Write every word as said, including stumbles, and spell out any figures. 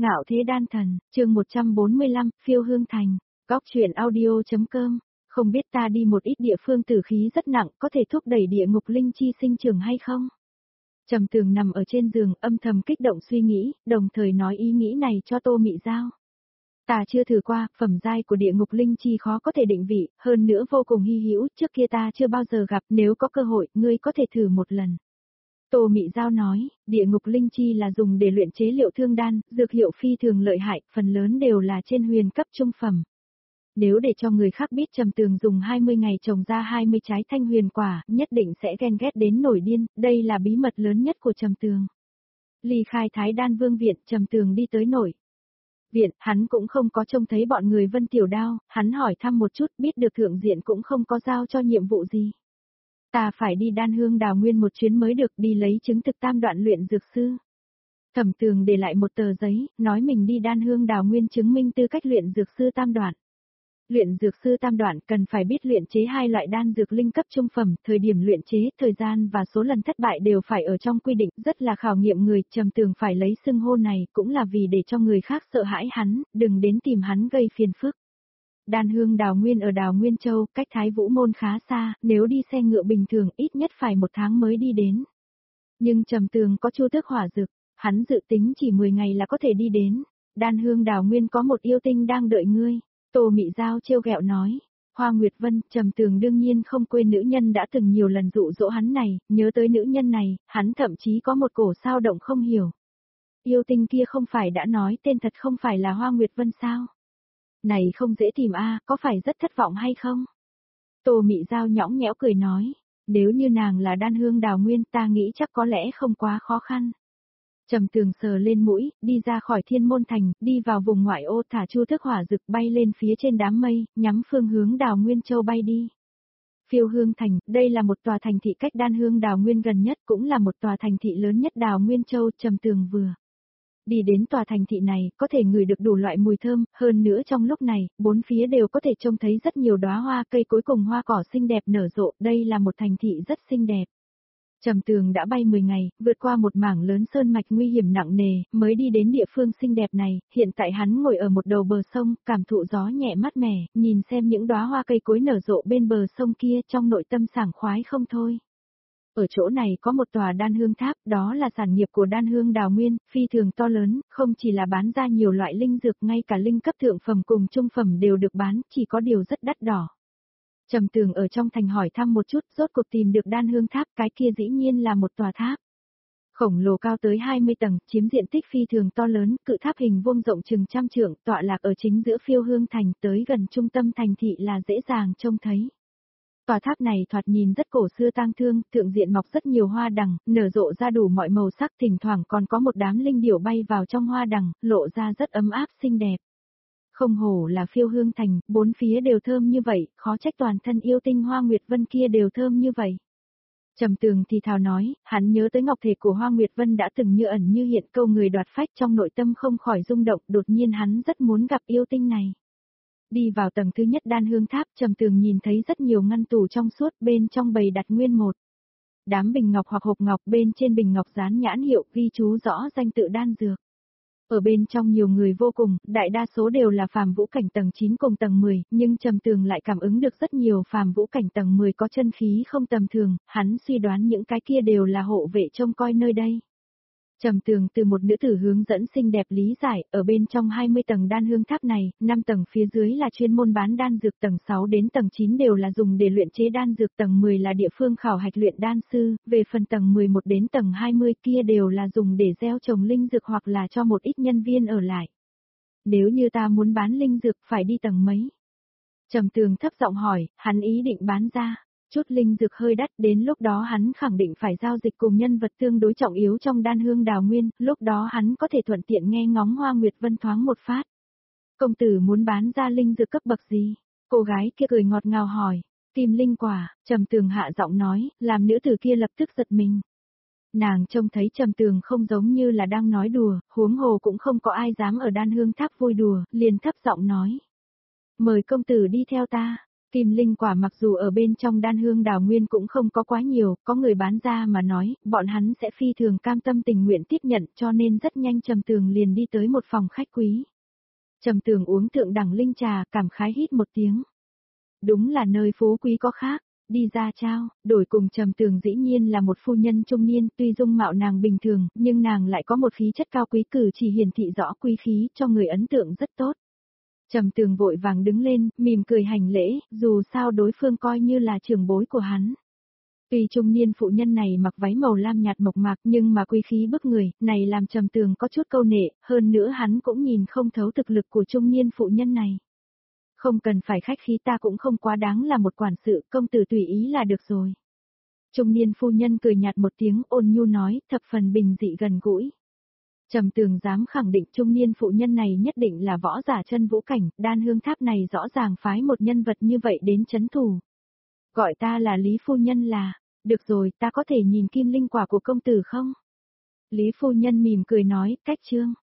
Ngạo thế đan thần, chương một trăm bốn mươi lăm, phiêu hương thành, góc truyện audio.com, không biết ta đi một ít địa phương tử khí rất nặng có thể thúc đẩy địa ngục linh chi sinh trưởng hay không? Trầm Tường nằm ở trên giường âm thầm kích động suy nghĩ, đồng thời nói ý nghĩ này cho Tô Mị Giao. Ta chưa thử qua, phẩm giai của địa ngục linh chi khó có thể định vị, hơn nữa vô cùng hy hữu, trước kia ta chưa bao giờ gặp, nếu có cơ hội, ngươi có thể thử một lần. Tô Mị Giao nói, địa ngục linh chi là dùng để luyện chế liệu thương đan, dược hiệu phi thường lợi hại, phần lớn đều là trên huyền cấp trung phẩm. Nếu để cho người khác biết Trầm Tường dùng hai mươi ngày trồng ra hai mươi trái thanh huyền quả, nhất định sẽ ghen ghét đến nổi điên, đây là bí mật lớn nhất của Trầm Tường. Ly khai Thái Đan Vương viện, Trầm Tường đi tới nổi viện, hắn cũng không có trông thấy bọn người Vân Tiểu Đao, hắn hỏi thăm một chút, biết được thượng diện cũng không có giao cho nhiệm vụ gì. Ta phải đi Đan Hương Đào Nguyên một chuyến mới được, đi lấy chứng thực tam đoạn luyện dược sư. Thẩm Tường để lại một tờ giấy, nói mình đi Đan Hương Đào Nguyên chứng minh tư cách luyện dược sư tam đoạn. Luyện dược sư tam đoạn cần phải biết luyện chế hai loại đan dược linh cấp trung phẩm, thời điểm luyện chế, thời gian và số lần thất bại đều phải ở trong quy định, rất là khảo nghiệm người. Trầm Tường phải lấy xưng hô này cũng là vì để cho người khác sợ hãi hắn, đừng đến tìm hắn gây phiền phức. Đan Hương Đào Nguyên ở Đào Nguyên Châu, cách Thái Vũ Môn khá xa, nếu đi xe ngựa bình thường ít nhất phải một tháng mới đi đến. Nhưng Trầm Tường có chu tước hỏa dược, hắn dự tính chỉ mười ngày là có thể đi đến. Đan Hương Đào Nguyên có một yêu tinh đang đợi ngươi. Tô Mị Giao trêu ghẹo nói, Hoa Nguyệt Vân, Trầm Tường đương nhiên không quên nữ nhân đã từng nhiều lần dụ dỗ hắn này, nhớ tới nữ nhân này, hắn thậm chí có một cổ sao động không hiểu. Yêu tinh kia không phải đã nói tên thật không phải là Hoa Nguyệt Vân sao? Này không dễ tìm a, à, có phải rất thất vọng hay không? Tô Mị Giao nhõng nhẽo cười nói, nếu như nàng là Đan Hương Đào Nguyên ta nghĩ chắc có lẽ không quá khó khăn. Trầm Tường sờ lên mũi, đi ra khỏi Thiên Môn Thành, đi vào vùng ngoại ô thả chu thức hỏa dực bay lên phía trên đám mây, nhắm phương hướng Đào Nguyên Châu bay đi. Phiêu Hương Thành, đây là một tòa thành thị cách Đan Hương Đào Nguyên gần nhất, cũng là một tòa thành thị lớn nhất Đào Nguyên Châu. Trầm Tường vừa đi đến tòa thành thị này, có thể ngửi được đủ loại mùi thơm, hơn nữa trong lúc này, bốn phía đều có thể trông thấy rất nhiều đóa hoa cây cối cùng hoa cỏ xinh đẹp nở rộ, đây là một thành thị rất xinh đẹp. Trầm Tường đã bay mười ngày, vượt qua một mảng lớn sơn mạch nguy hiểm nặng nề, mới đi đến địa phương xinh đẹp này, hiện tại hắn ngồi ở một đầu bờ sông, cảm thụ gió nhẹ mát mẻ, nhìn xem những đóa hoa cây cối nở rộ bên bờ sông kia, trong nội tâm sảng khoái không thôi. Ở chỗ này có một tòa đan hương tháp, đó là sản nghiệp của Đan Hương Đào Nguyên, phi thường to lớn, không chỉ là bán ra nhiều loại linh dược, ngay cả linh cấp thượng phẩm cùng trung phẩm đều được bán, chỉ có điều rất đắt đỏ. Trầm Tường ở trong thành hỏi thăm một chút, rốt cuộc tìm được Đan Hương Tháp, cái kia dĩ nhiên là một tòa tháp khổng lồ cao tới hai mươi tầng, chiếm diện tích phi thường to lớn, cự tháp hình vuông rộng chừng trăm trượng, tọa lạc ở chính giữa Phiêu Hương Thành, tới gần trung tâm thành thị là dễ dàng trông thấy. Tòa tháp này thoạt nhìn rất cổ xưa tang thương, thượng diện mọc rất nhiều hoa đằng, nở rộ ra đủ mọi màu sắc, thỉnh thoảng còn có một đám linh điểu bay vào trong hoa đằng, lộ ra rất ấm áp xinh đẹp. Không hổ là Phiêu Hương Thành, bốn phía đều thơm như vậy, khó trách toàn thân yêu tinh Hoa Nguyệt Vân kia đều thơm như vậy. Trầm Tường thì thào nói, hắn nhớ tới ngọc thể của Hoa Nguyệt Vân đã từng như ẩn như hiện, câu người đoạt phách, trong nội tâm không khỏi rung động, đột nhiên hắn rất muốn gặp yêu tinh này. Đi vào tầng thứ nhất Đan Hương Tháp, Trầm Tường nhìn thấy rất nhiều ngăn tủ trong suốt, bên trong bày đặt nguyên một đám bình ngọc hoặc hộp ngọc, bên trên bình ngọc dán nhãn hiệu ghi chú rõ danh tự đan dược. Ở bên trong nhiều người vô cùng, đại đa số đều là phàm vũ cảnh tầng chín cùng tầng mười, nhưng Trầm Tường lại cảm ứng được rất nhiều phàm vũ cảnh tầng mười có chân khí không tầm thường, hắn suy đoán những cái kia đều là hộ vệ trông coi nơi đây. Trầm Tường từ một nữ tử hướng dẫn xinh đẹp lý giải, ở bên trong hai mươi tầng Đan Hương Tháp này, năm tầng phía dưới là chuyên môn bán đan dược, tầng sáu đến tầng chín đều là dùng để luyện chế đan dược, tầng mười là địa phương khảo hạch luyện đan sư, về phần tầng mười một đến tầng hai mươi kia đều là dùng để gieo trồng linh dược hoặc là cho một ít nhân viên ở lại. Nếu như ta muốn bán linh dược phải đi tầng mấy? Trầm Tường thấp giọng hỏi, hắn ý định bán ra chút linh dược hơi đắt, đến lúc đó hắn khẳng định phải giao dịch cùng nhân vật tương đối trọng yếu trong Đan Hương Đào Nguyên, lúc đó hắn có thể thuận tiện nghe ngóng Hoa Nguyệt Vân thoáng một phát. Công tử muốn bán ra linh dược cấp bậc gì? Cô gái kia cười ngọt ngào hỏi. Tìm linh quả, Trầm Tường hạ giọng nói, làm nữ tử kia lập tức giật mình. Nàng trông thấy Trầm Tường không giống như là đang nói đùa, huống hồ cũng không có ai dám ở Đan Hương Tháp vui đùa, liền thấp giọng nói. Mời công tử đi theo ta. Kim linh quả mặc dù ở bên trong Đan Hương Đào Nguyên cũng không có quá nhiều, có người bán ra mà nói, bọn hắn sẽ phi thường cam tâm tình nguyện tiếp nhận, cho nên rất nhanh Trầm Tường liền đi tới một phòng khách quý. Trầm Tường uống thượng đẳng linh trà, cảm khái hít một tiếng. Đúng là nơi phú quý có khác, đi ra trao, đổi cùng Trầm Tường dĩ nhiên là một phu nhân trung niên, tuy dung mạo nàng bình thường, nhưng nàng lại có một khí chất cao quý, cử chỉ hiển thị rõ quý khí, cho người ấn tượng rất tốt. Trầm Tường vội vàng đứng lên, mỉm cười hành lễ, dù sao đối phương coi như là trưởng bối của hắn. Tuy trung niên phụ nhân này mặc váy màu lam nhạt mộc mạc nhưng mà quý khí bức người, này làm Trầm Tường có chút câu nệ, hơn nữa hắn cũng nhìn không thấu thực lực của trung niên phụ nhân này. Không cần phải khách khí, ta cũng không quá đáng là một quản sự, công tử tùy ý là được rồi. Trung niên phu nhân cười nhạt một tiếng, ôn nhu nói, thập phần bình dị gần gũi. Trầm Tường dám khẳng định trung niên phụ nhân này nhất định là võ giả chân vũ cảnh, Đan Hương Tháp này rõ ràng phái một nhân vật như vậy đến chấn thủ. Gọi ta là Lý phu nhân là, được rồi, ta có thể nhìn kim linh quả của công tử không? Lý phu nhân mỉm cười nói, cách trương.